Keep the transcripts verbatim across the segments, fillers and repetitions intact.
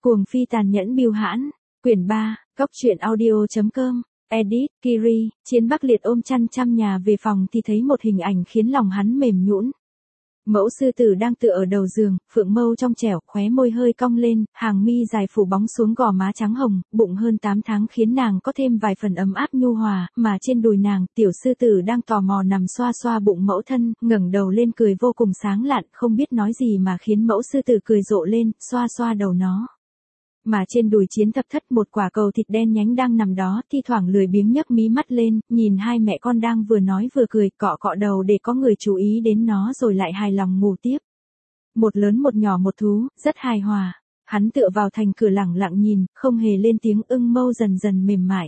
Cuồng phi tàn nhẫn bưu hãn, quyển ba, góc truyện audio.com, edit, Kiri, Chiến Bắc Liệt ôm chăn trăm nhà về phòng thì thấy một hình ảnh khiến lòng hắn mềm nhũn. Mẫu sư tử đang tựa ở đầu giường, phượng mâu trong trẻo, khóe môi hơi cong lên, hàng mi dài phủ bóng xuống gò má trắng hồng, bụng hơn tám tháng khiến nàng có thêm vài phần ấm áp nhu hòa, mà trên đùi nàng, tiểu sư tử đang tò mò nằm xoa xoa bụng mẫu thân, ngẩng đầu lên cười vô cùng sáng lạn, không biết nói gì mà khiến mẫu sư tử cười rộ lên, xoa xoa đầu nó. Mà trên đùi Chiến Thập Thất một quả cầu thịt đen nhánh đang nằm đó, thi thoảng lười biếng nhấc mí mắt lên, nhìn hai mẹ con đang vừa nói vừa cười, cọ cọ đầu để có người chú ý đến nó rồi lại hài lòng ngủ tiếp. Một lớn một nhỏ một thú, rất hài hòa. Hắn tựa vào thành cửa lẳng lặng nhìn, không hề lên tiếng, ưng mâu dần dần mềm mại.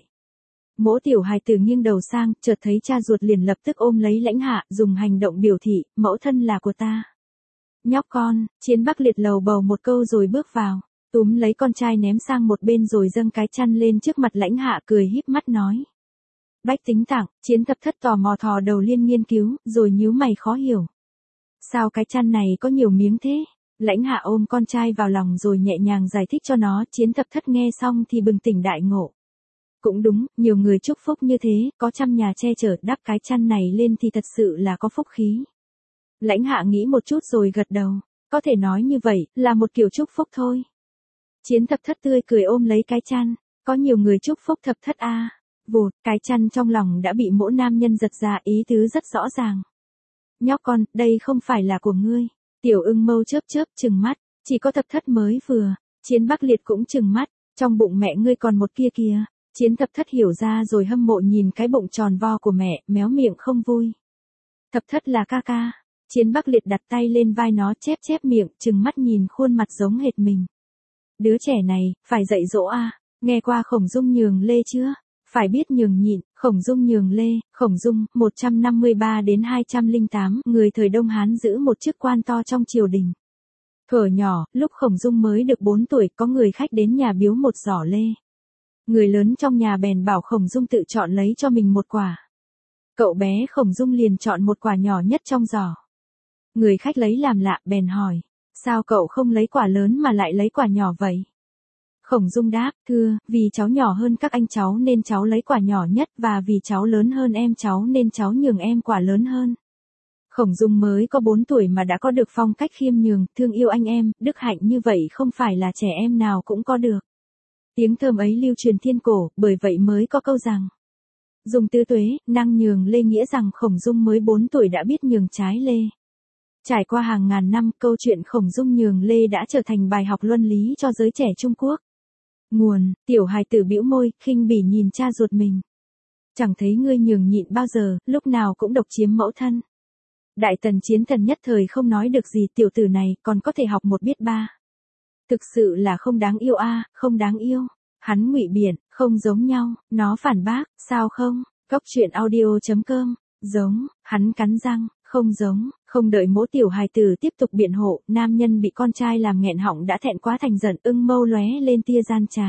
Mỗ tiểu hài tử nghiêng đầu sang, chợt thấy cha ruột liền lập tức ôm lấy Lãnh Hạ, dùng hành động biểu thị, mẫu thân là của ta. Nhóc con, Chiến Bắc Liệt lầu bầu một câu rồi bước vào. Túm lấy con trai ném sang một bên rồi dâng cái chăn lên trước mặt Lãnh Hạ, cười híp mắt nói. Bách tính tặng. Chiến Thập Thất tò mò thò đầu liên nghiên cứu, rồi nhíu mày khó hiểu. Sao cái chăn này có nhiều miếng thế? Lãnh Hạ ôm con trai vào lòng rồi nhẹ nhàng giải thích cho nó. Chiến Thập Thất nghe xong thì bừng tỉnh đại ngộ. Cũng đúng, nhiều người chúc phúc như thế, có trăm nhà che chở, đắp cái chăn này lên thì thật sự là có phúc khí. Lãnh Hạ nghĩ một chút rồi gật đầu. Có thể nói như vậy, là một kiểu chúc phúc thôi. Chiến Thập Thất tươi cười ôm lấy cái chăn, có nhiều người chúc phúc Thập Thất a. À. Vụt, cái chăn trong lòng đã bị mỗi nam nhân giật ra, ý tứ rất rõ ràng. Nhóc con, đây không phải là của ngươi. Tiểu ưng mâu chớp chớp trừng mắt, chỉ có Thập Thất mới vừa. Chiến Bắc Liệt cũng trừng mắt, trong bụng mẹ ngươi còn một kia kìa. Chiến Thập Thất hiểu ra rồi hâm mộ nhìn cái bụng tròn vo của mẹ, méo miệng không vui. Thập Thất là ca ca. Chiến Bắc Liệt đặt tay lên vai nó, chép chép miệng, trừng mắt nhìn khuôn mặt giống hệt mình. Đứa trẻ này, phải dạy dỗ a. À. Nghe qua Khổng Dung nhường lê chưa? Phải biết nhường nhịn. Khổng Dung nhường lê. Khổng Dung, một trăm năm mươi ba đến hai trăm lẻ tám, người thời Đông Hán giữ một chức quan to trong triều đình. Thuở nhỏ, lúc Khổng Dung mới được bốn tuổi, có người khách đến nhà biếu một giỏ lê. Người lớn trong nhà bèn bảo Khổng Dung tự chọn lấy cho mình một quả. Cậu bé Khổng Dung liền chọn một quả nhỏ nhất trong giỏ. Người khách lấy làm lạ, bèn hỏi. Sao cậu không lấy quả lớn mà lại lấy quả nhỏ vậy? Khổng Dung đáp, thưa, vì cháu nhỏ hơn các anh cháu nên cháu lấy quả nhỏ nhất, và vì cháu lớn hơn em cháu nên cháu nhường em quả lớn hơn. Khổng Dung mới có bốn tuổi mà đã có được phong cách khiêm nhường, thương yêu anh em, đức hạnh như vậy không phải là trẻ em nào cũng có được. Tiếng thơm ấy lưu truyền thiên cổ, bởi vậy mới có câu rằng. Dùng tứ tuế, năng nhường lê, nghĩa rằng Khổng Dung mới bốn tuổi đã biết nhường trái lê. Trải qua hàng ngàn năm, câu chuyện Khổng Dung nhường lê đã trở thành bài học luân lý cho giới trẻ Trung Quốc. Nguồn, tiểu hài tử bĩu môi, khinh bỉ nhìn cha ruột mình. Chẳng thấy ngươi nhường nhịn bao giờ, lúc nào cũng độc chiếm mẫu thân. Đại Tần Chiến Thần nhất thời không nói được gì, tiểu tử này còn có thể học một biết ba. Thực sự là không đáng yêu a, à, không đáng yêu. Hắn ngụy biện, không giống nhau, nó phản bác, sao không? Góc truyện audio.com, giống, hắn cắn răng. Không giống, không đợi mỗ tiểu hài tử tiếp tục biện hộ, nam nhân bị con trai làm nghẹn họng đã thẹn quá thành giận, ưng mâu lóe lên tia gian trá.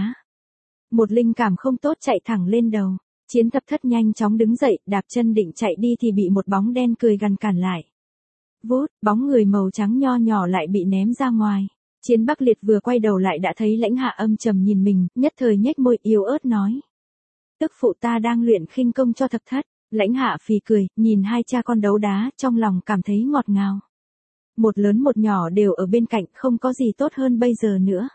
Một linh cảm không tốt chạy thẳng lên đầu. Chiến Thập Thất nhanh chóng đứng dậy, đạp chân định chạy đi thì bị một bóng đen cười gằn cản lại. Vút, bóng người màu trắng nho nhỏ lại bị ném ra ngoài. Chiến Bắc Liệt vừa quay đầu lại đã thấy Lãnh Hạ âm trầm nhìn mình, nhất thời nhếch môi yếu ớt nói. Tức phụ ta đang luyện khinh công cho Thập Thất. Lãnh Hạ phì cười, nhìn hai cha con đấu đá, trong lòng cảm thấy ngọt ngào. Một lớn một nhỏ đều ở bên cạnh, không có gì tốt hơn bây giờ nữa.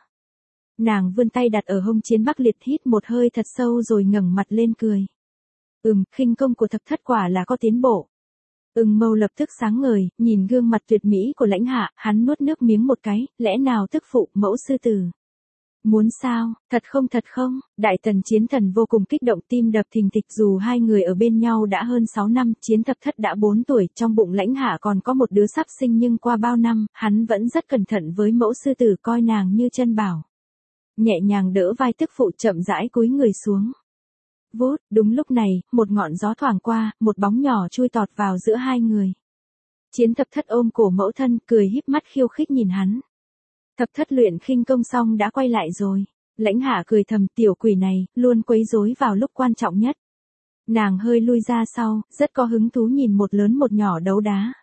Nàng vươn tay đặt ở hông Chiến Bắc Liệt, hít một hơi thật sâu rồi ngẩng mặt lên cười. Ừm, khinh công của Thập Thất quả là có tiến bộ. Ưng mâu lập tức sáng ngời, nhìn gương mặt tuyệt mỹ của Lãnh Hạ, hắn nuốt nước miếng một cái, lẽ nào tức phụ, mẫu sư tử. Muốn sao, thật không thật không? Đại Tần Chiến Thần vô cùng kích động, tim đập thình thịch, dù hai người ở bên nhau đã hơn sáu năm, Chiến Thập Thất đã bốn tuổi, trong bụng Lãnh Hạ còn có một đứa sắp sinh, nhưng qua bao năm, hắn vẫn rất cẩn thận với mẫu sư tử, coi nàng như chân bảo. Nhẹ nhàng đỡ vai tức phụ, chậm rãi cúi người xuống. Vút, đúng lúc này, một ngọn gió thoảng qua, một bóng nhỏ chui tọt vào giữa hai người. Chiến Thập Thất ôm cổ mẫu thân, cười híp mắt khiêu khích nhìn hắn. Thập Thất luyện khinh công xong đã quay lại rồi. Lãnh Hạ cười thầm, tiểu quỷ này, luôn quấy rối vào lúc quan trọng nhất. Nàng hơi lui ra sau, rất có hứng thú nhìn một lớn một nhỏ đấu đá.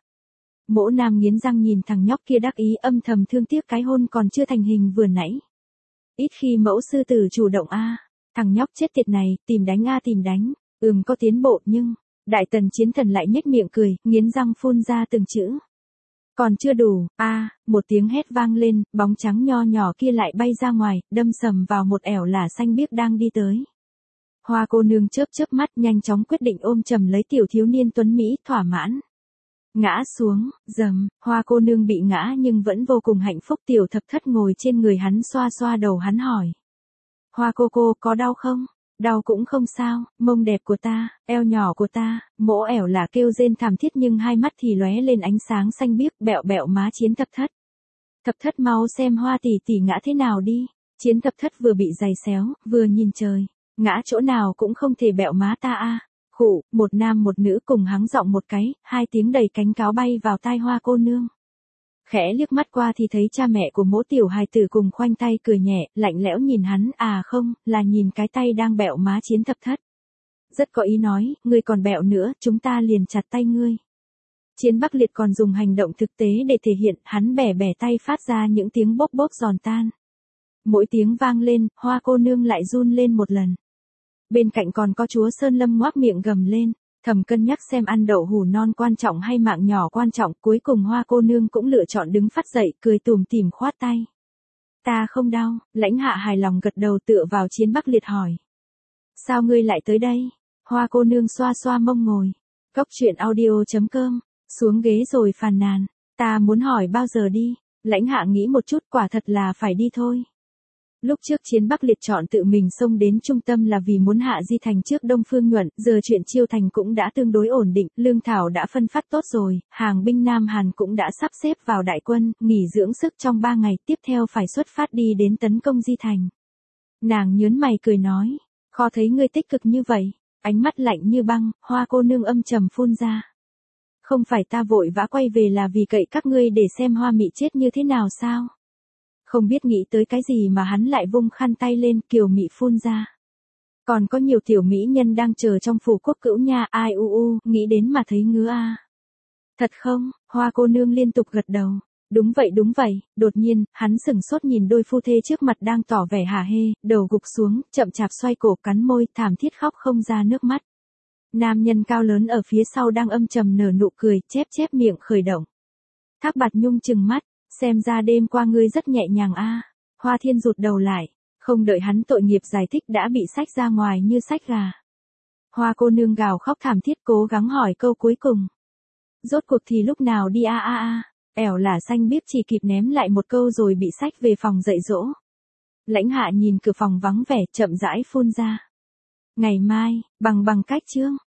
Mỗ Nam nghiến răng nhìn thằng nhóc kia đắc ý, âm thầm thương tiếc cái hôn còn chưa thành hình vừa nãy. Ít khi mẫu sư tử chủ động a. Thằng nhóc chết tiệt này, tìm đánh a tìm đánh. Ừm có tiến bộ nhưng, Đại Tần Chiến Thần lại nhếch miệng cười, nghiến răng phun ra từng chữ. Còn chưa đủ, a, một tiếng hét vang lên, bóng trắng nho nhỏ kia lại bay ra ngoài, đâm sầm vào một ẻo lả xanh biếc đang đi tới. Hoa cô nương chớp chớp mắt nhanh chóng quyết định ôm chầm lấy tiểu thiếu niên tuấn Mỹ, thỏa mãn. Ngã xuống, dầm, hoa cô nương bị ngã nhưng vẫn vô cùng hạnh phúc. Tiểu thập thất ngồi trên người hắn xoa xoa đầu hắn hỏi. Hoa cô cô có đau không? Đau cũng không sao, mông đẹp của ta, eo nhỏ của ta, mỗ ẻo là kêu rên thảm thiết nhưng hai mắt thì lóe lên ánh sáng xanh biếc, bẹo bẹo má Chiến thập thất. Thập thất mau xem Hoa tỷ tỷ ngã thế nào đi. Chiến thập thất vừa bị giày xéo, vừa nhìn trời. Ngã chỗ nào cũng không thể bẹo má ta a. Khụ, một nam một nữ cùng hắng giọng một cái, hai tiếng đầy cánh cáo bay vào tai hoa cô nương. Khẽ liếc mắt qua thì thấy cha mẹ của mỗi tiểu hài tử cùng khoanh tay cười nhẹ, lạnh lẽo nhìn hắn, à không, là nhìn cái tay đang bẹo má Chiến thập thất. Rất có ý nói, ngươi còn bẹo nữa, chúng ta liền chặt tay ngươi. Chiến Bắc Liệt còn dùng hành động thực tế để thể hiện, hắn bẻ bẻ tay phát ra những tiếng bốp bốp giòn tan. Mỗi tiếng vang lên, hoa cô nương lại run lên một lần. Bên cạnh còn có chúa Sơn Lâm ngoác miệng gầm lên, thầm cân nhắc xem ăn đậu hủ non quan trọng hay mạng nhỏ quan trọng, cuối cùng hoa cô nương cũng lựa chọn đứng phát dậy, cười tùm tìm khoát tay. Ta không đau, Lãnh Hạ hài lòng gật đầu tựa vào Chiến Bắc Liệt hỏi. Sao ngươi lại tới đây? Hoa cô nương xoa xoa mông ngồi. Cốc truyện audio chấm com, xuống ghế rồi phàn nàn. Ta muốn hỏi bao giờ đi? Lãnh Hạ nghĩ một chút, quả thật là phải đi thôi. Lúc trước Chiến Bắc Liệt chọn tự mình xông đến trung tâm là vì muốn hạ Di Thành trước Đông Phương Nhuận, giờ chuyện Chiêu Thành cũng đã tương đối ổn định, lương thảo đã phân phát tốt rồi, hàng binh Nam Hàn cũng đã sắp xếp vào đại quân, nghỉ dưỡng sức trong ba ngày, tiếp theo phải xuất phát đi đến tấn công Di Thành. Nàng nhớn mày cười nói, khó thấy ngươi tích cực như vậy, ánh mắt lạnh như băng, hoa cô nương âm trầm phun ra. Không phải ta vội vã quay về là vì cậy các ngươi để xem Hoa Mị chết như thế nào sao? Không biết nghĩ tới cái gì mà hắn lại vung khăn tay lên, Kiều Mị phun ra. Còn có nhiều tiểu mỹ nhân đang chờ trong phủ quốc cữu nha, ai u u, nghĩ đến mà thấy ngứa a. Thật không? Hoa cô nương liên tục gật đầu. Đúng vậy đúng vậy, đột nhiên, hắn sửng sốt nhìn đôi phu thê trước mặt đang tỏ vẻ hả hê, đầu gục xuống, chậm chạp xoay cổ cắn môi, thảm thiết khóc không ra nước mắt. Nam nhân cao lớn ở phía sau đang âm trầm nở nụ cười, chép chép miệng khởi động. Thác Bạt Nhung trừng mắt. Xem ra đêm qua ngươi rất nhẹ nhàng a. Hoa Thiên rụt đầu lại, không đợi hắn tội nghiệp giải thích đã bị xách ra ngoài như xách gà. Hoa cô nương gào khóc thảm thiết cố gắng hỏi câu cuối cùng. Rốt cuộc thì lúc nào đi a a a, ẻo là xanh biếc chỉ kịp ném lại một câu rồi bị xách về phòng dạy dỗ. Lãnh Hạ nhìn cửa phòng vắng vẻ chậm rãi phun ra. Ngày mai, bằng bằng cách chương.